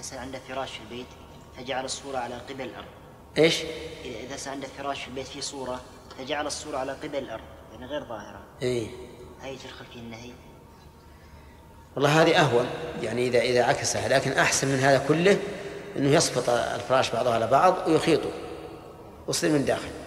عنده فراش في البيت فجعل الصورة على قبل الأرض. إيش؟ إذا عنده فراش في البيت فيه صورة فجعل الصورة على قبل الأرض يعني غير ظاهرة. إيه. هاي تدخل في النهي؟ والله هذه أهون يعني إذا عكسها، لكن أحسن من هذا كله أنه يسقط الفراش بعضها على بعض ويخيطه ويصير من داخل.